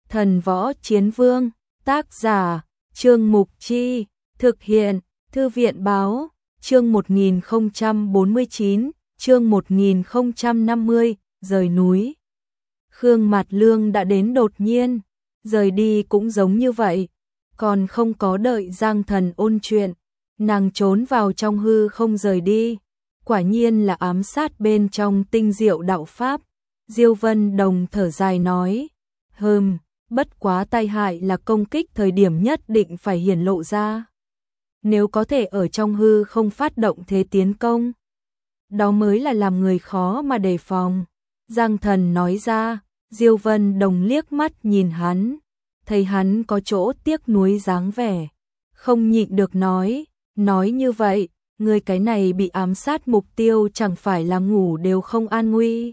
Thần Võ Chiến Vương, tác giả, Trương Mục Chi, thực hiện, Thư viện Báo, chương 1049, chương 1050, rời núi. Khương Mạt Lương đã đến đột nhiên, rời đi cũng giống như vậy, còn không có đợi Giang Thần ôn chuyện, nàng trốn vào trong hư không rời đi, quả nhiên là ám sát bên trong tinh diệu đạo pháp. Diêu Vân Đồng thở dài nói, bất quá tai hại là công kích thời điểm nhất định phải hiển lộ ra. Nếu có thể ở trong hư không phát động thế tiến công, đó mới là làm người khó mà đề phòng. Giang Thần nói ra. Diêu Vân Đồng liếc mắt nhìn hắn, thấy hắn có chỗ tiếc nuối dáng vẻ, không nhịn được nói như vậy, người cái này bị ám sát mục tiêu chẳng phải là ngủ đều không an nguy.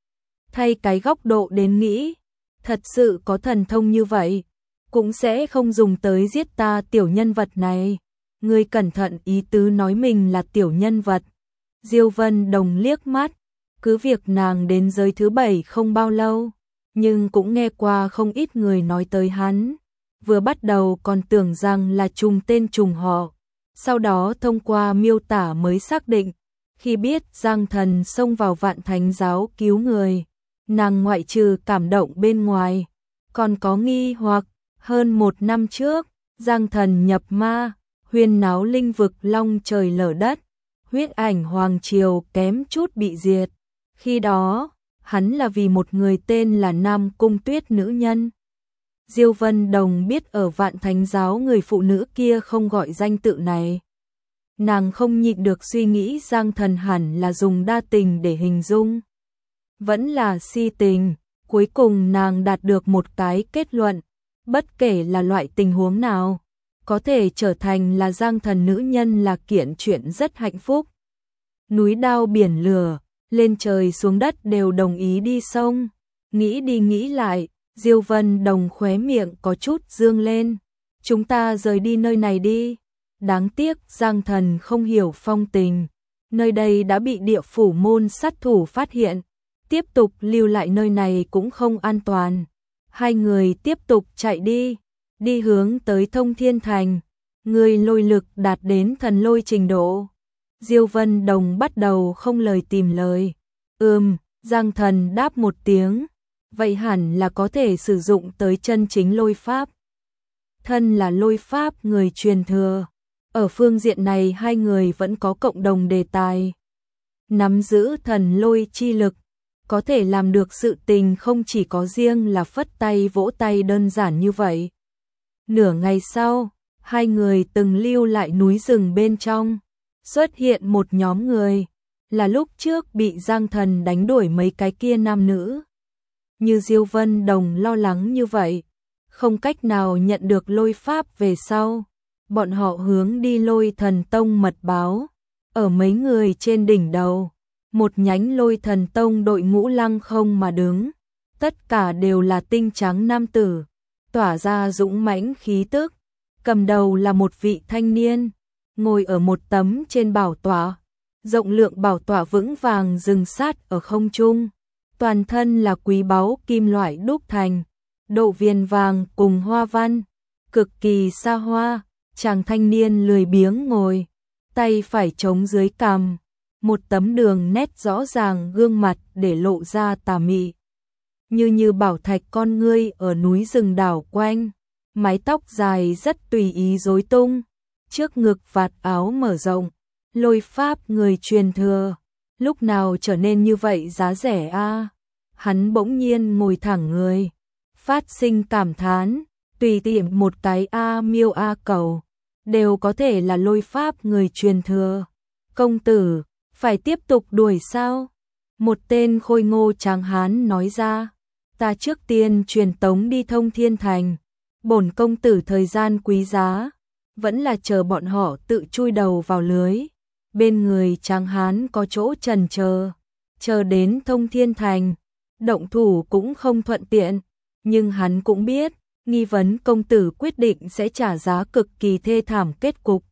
Thay cái góc độ đến nghĩ, thật sự có thần thông như vậy, cũng sẽ không dùng tới giết ta tiểu nhân vật này. Người cẩn thận, ý tứ nói mình là tiểu nhân vật. Diêu Vân Đồng liếc mắt, cứ việc nàng đến giới thứ 7 không bao lâu, nhưng cũng nghe qua không ít người nói tới hắn. Vừa bắt đầu còn tưởng rằng là trùng tên trùng họ, sau đó thông qua miêu tả mới xác định, khi biết Giang Thần xông vào Vạn Thánh giáo cứu người, nàng ngoại trừ cảm động bên ngoài, còn có nghi hoặc. Hơn 1 năm trước, Giang Thần nhập ma, huyên náo linh vực long trời lở đất, huyết ảnh hoàng triều kém chút bị diệt. Khi đó, hắn là vì một người tên là Nam Cung Tuyết nữ nhân. Diêu Vân Đồng biết ở Vạn Thánh giáo người phụ nữ kia không gọi danh tự này. Nàng không nhịn được suy nghĩ Giang Thần hẳn là dùng đa tình để hình dung, vẫn là si tình. Cuối cùng nàng đạt được một cái kết luận, bất kể là loại tình huống nào, có thể trở thành là Giang Thần nữ nhân là kiện chuyện rất hạnh phúc. Núi đao biển lửa, lên trời xuống đất đều đồng ý đi sông. Nghĩ đi nghĩ lại, Diêu Vân Đồng khóe miệng có chút dương lên. Chúng ta rời đi nơi này đi. Đáng tiếc Giang Thần không hiểu phong tình, nơi đây đã bị địa phủ môn sát thủ phát hiện, tiếp tục lưu lại nơi này cũng không an toàn. Hai người tiếp tục chạy đi hướng tới Thông Thiên Thành. Người lôi lực đạt đến thần lôi trình độ. Diêu Vân Đồng bắt đầu không lời tìm lời. Giang Thần đáp một tiếng, vậy hẳn là có thể sử dụng tới chân chính lôi pháp. Thân là lôi pháp người truyền thừa, ở phương diện này hai người vẫn có cộng đồng đề tài. Nắm giữ thần lôi chi lực, có thể làm được sự tình không chỉ có riêng là phất tay vỗ tay đơn giản như vậy. Nửa ngày sau, hai người từng lưu lại núi rừng bên trong, xuất hiện một nhóm người, là lúc trước bị Giang Thần đánh đuổi mấy cái kia nam nữ. Như Diêu Vân Đồng lo lắng như vậy, không cách nào nhận được lôi pháp về sau, bọn họ hướng đi Lôi Thần Tông mật báo. Ở mấy người trên đỉnh đầu, một nhánh Lôi Thần Tông đội ngũ lăng không mà đứng, tất cả đều là tinh trắng nam tử, tỏa ra dũng mãnh khí tức. Cầm đầu là một vị thanh niên, ngồi ở một tấm trên bảo tọa, rộng lượng bảo tọa vững vàng dừng sát ở không trung, toàn thân là quý báu kim loại đúc thành, độ viền vàng cùng hoa văn, cực kỳ xa hoa. Chàng thanh niên lười biếng ngồi, tay phải chống dưới cằm, một tấm đường nét rõ ràng gương mặt để lộ ra tà mị. Như bảo thạch con ngươi ở núi rừng đảo quanh, mái tóc dài rất tùy ý rối tung, trước ngực vạt áo mở rộng, lôi pháp người truyền thừa, lúc nào trở nên như vậy giá rẻ a? Hắn bỗng nhiên ngồi thẳng người, phát sinh cảm thán, tùy tiện một cái a miêu a cầu, đều có thể là lôi pháp người truyền thừa. Công tử, phải tiếp tục đuổi sao? Một tên khôi ngô tráng hán nói ra, ta trước tiên truyền tống đi Thông Thiên Thành, bổn công tử thời gian quý giá, vẫn là chờ bọn họ tự chui đầu vào lưới. Bên người tráng hán có chỗ chần chờ đến Thông Thiên Thành, động thủ cũng không thuận tiện, nhưng hắn cũng biết, nghi vấn công tử quyết định sẽ trả giá cực kỳ thê thảm kết cục.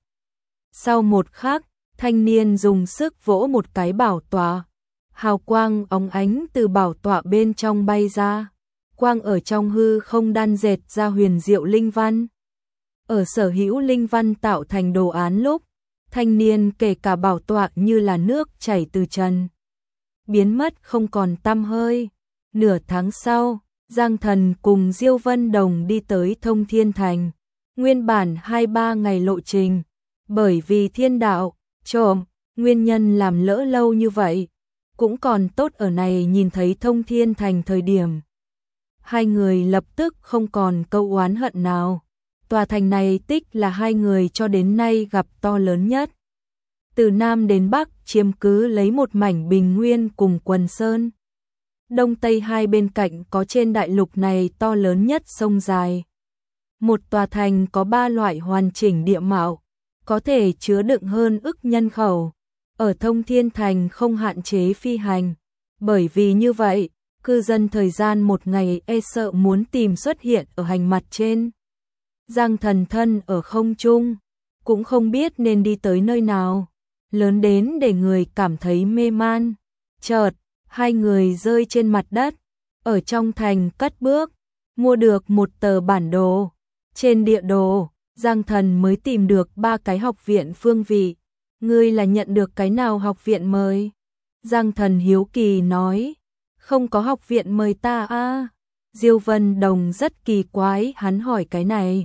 Sau một khắc, thanh niên dùng sức vỗ một cái bảo tọa, hào quang óng ánh từ bảo tọa bên trong bay ra, quang ở trong hư không đan dệt ra huyền diệu linh văn. Ở sở hữu linh văn tạo thành đồ án lúc, thanh niên kể cả bảo tọa như là nước chảy từ trần, biến mất không còn tăm hơi. Nửa tháng sau, Giang Thần cùng Diêu Vân Đồng đi tới Thông Thiên Thành, nguyên bản 2-3 ngày lộ trình, bởi vì thiên đạo, trộm, nguyên nhân làm lỡ lâu như vậy, cũng còn tốt ở này nhìn thấy Thông Thiên Thành thời điểm. Hai người lập tức không còn câu oán hận nào. Tòa thành này tích là hai người cho đến nay gặp to lớn nhất. Từ Nam đến Bắc chiếm cứ lấy một mảnh bình nguyên cùng quần sơn. Đông Tây hai bên cạnh có trên đại lục này to lớn nhất sông dài. Một tòa thành có 3 loại hoàn chỉnh địa mạo, có thể chứa đựng hơn ức nhân khẩu. Ở Thông Thiên Thành không hạn chế phi hành, bởi vì như vậy, cư dân thời gian một ngày e sợ muốn tìm xuất hiện ở hành mặt trên. Giang Thần thân ở không trung, cũng không biết nên đi tới nơi nào, lớn đến để người cảm thấy mê man. Chợt, hai người rơi trên mặt đất, ở trong thành cất bước, mua được một tờ bản đồ. Trên địa đồ, Giang Thần mới tìm được 3 cái học viện phương vị. Ngươi là nhận được cái nào học viện mời? Giang Thần hiếu kỳ nói, không có học viện mời ta a. Diêu Vân Đồng rất kỳ quái hắn hỏi cái này.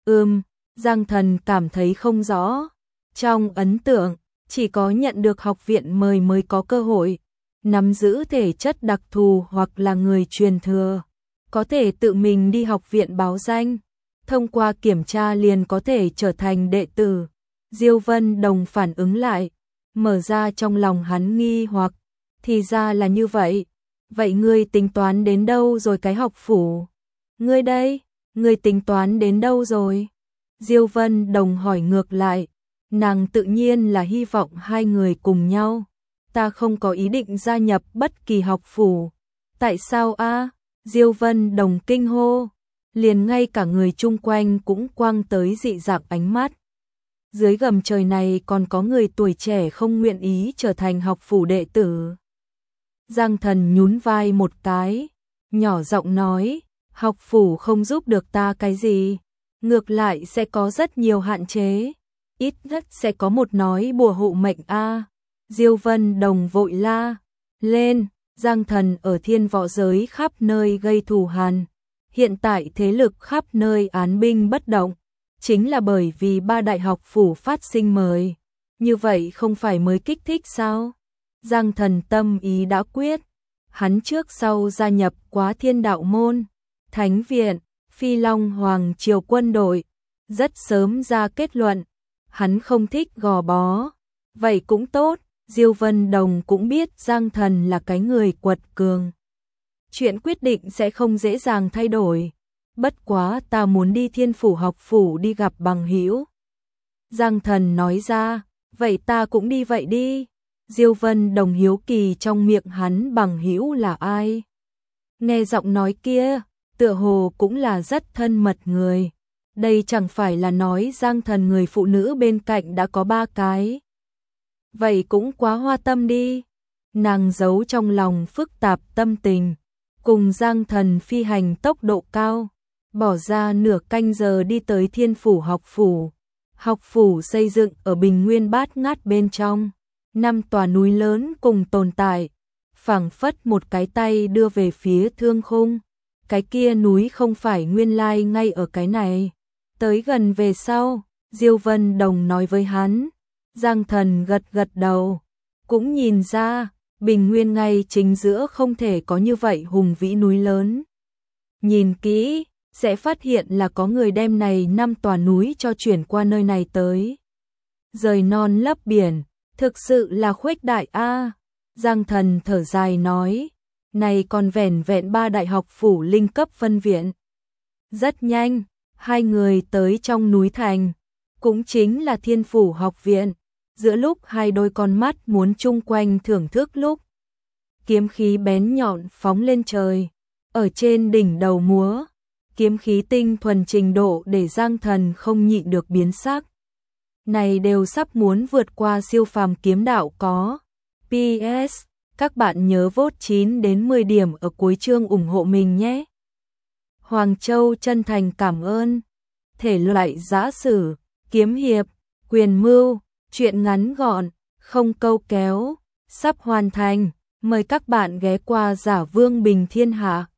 Giang Thần cảm thấy không rõ. Trong ấn tượng, chỉ có nhận được học viện mời mới có cơ hội nắm giữ thể chất đặc thù hoặc là người truyền thừa, có thể tự mình đi học viện báo danh, thông qua kiểm tra liền có thể trở thành đệ tử. Diêu Vân Đồng phản ứng lại, mở ra trong lòng hắn nghi hoặc, thì ra là như vậy. Vậy ngươi tính toán đến đâu rồi cái học phủ? Ngươi đây, ngươi tính toán đến đâu rồi? Diêu Vân Đồng hỏi ngược lại, nàng tự nhiên là hy vọng hai người cùng nhau. Ta không có ý định gia nhập bất kỳ học phủ. Tại sao a? Diêu Vân Đồng kinh hô, liền ngay cả người chung quanh cũng quăng tới dị dạng ánh mắt. Dưới gầm trời này còn có người tuổi trẻ không nguyện ý trở thành học phủ đệ tử. Giang Thần nhún vai một cái, nhỏ giọng nói, học phủ không giúp được ta cái gì, ngược lại sẽ có rất nhiều hạn chế, ít nhất sẽ có một nói bùa hộ mệnh a. Diêu Vân Đồng vội la lên, Giang Thần ở thiên võ giới khắp nơi gây thù hằn, hiện tại thế lực khắp nơi án binh bất động, chính là bởi vì 3 đại học phủ phát sinh mời, như vậy không phải mới kích thích sao? Giang Thần tâm ý đã quyết, hắn trước sau gia nhập quá Thiên Đạo môn, Thánh viện, Phi Long Hoàng triều quân đội, rất sớm ra kết luận, hắn không thích gò bó. Vậy cũng tốt, Diêu Vân Đồng cũng biết Giang Thần là cái người quật cường. Chuyện quyết định sẽ không dễ dàng thay đổi. Bất quá ta muốn đi Thiên phủ học phủ đi gặp bằng hữu. Giang Thần nói ra, vậy ta cũng đi vậy đi. Diêu Vân Đồng hiếu kỳ trong miệng hắn bằng hữu là ai. Nghe giọng nói kia, tựa hồ cũng là rất thân mật người. Đây chẳng phải là nói Giang Thần người phụ nữ bên cạnh đã có 3 cái. Vậy cũng quá hoa tâm đi. Nàng giấu trong lòng phức tạp tâm tình, cùng Giang Thần phi hành tốc độ cao, bỏ ra nửa canh giờ đi tới Thiên phủ học phủ. Học phủ xây dựng ở bình nguyên bát ngát bên trong, 5 tòa núi lớn cùng tồn tại, phảng phất một cái tay đưa về phía thương khung. Cái kia núi không phải nguyên lai ngay ở cái này. Tới gần về sau, Diêu Vân Đồng nói với hắn. Giang Thần gật gật đầu, cũng nhìn ra, bình nguyên ngay chính giữa không thể có như vậy hùng vĩ núi lớn. Nhìn kỹ, sẽ phát hiện là có người đem này 5 tòa núi cho chuyển qua nơi này tới. Rời non lấp biển, thực sự là khuếch đại a. Giang Thần thở dài nói, này còn vẻn vẹn 3 đại học phủ linh cấp phân viện. Rất nhanh, hai người tới trong núi thành, cũng chính là Thiên phủ học viện. Giữa lúc hai đôi con mắt muốn chung quanh thưởng thức lúc, kiếm khí bén nhọn phóng lên trời, ở trên đỉnh đầu múa, kiếm khí tinh thuần trình độ để Giang Thần không nhịn được biến sắc. Này đều sắp muốn vượt qua siêu phàm kiếm đạo có. PS, các bạn nhớ vote 9 đến 10 điểm ở cuối chương ủng hộ mình nhé. Hoàng Châu chân thành cảm ơn. Thể loại giã sử, kiếm hiệp, quyền mưu, truyện ngắn gọn, không câu kéo, sắp hoàn thành. Mời các bạn ghé qua Giả Vương Bình Thiên Hạ.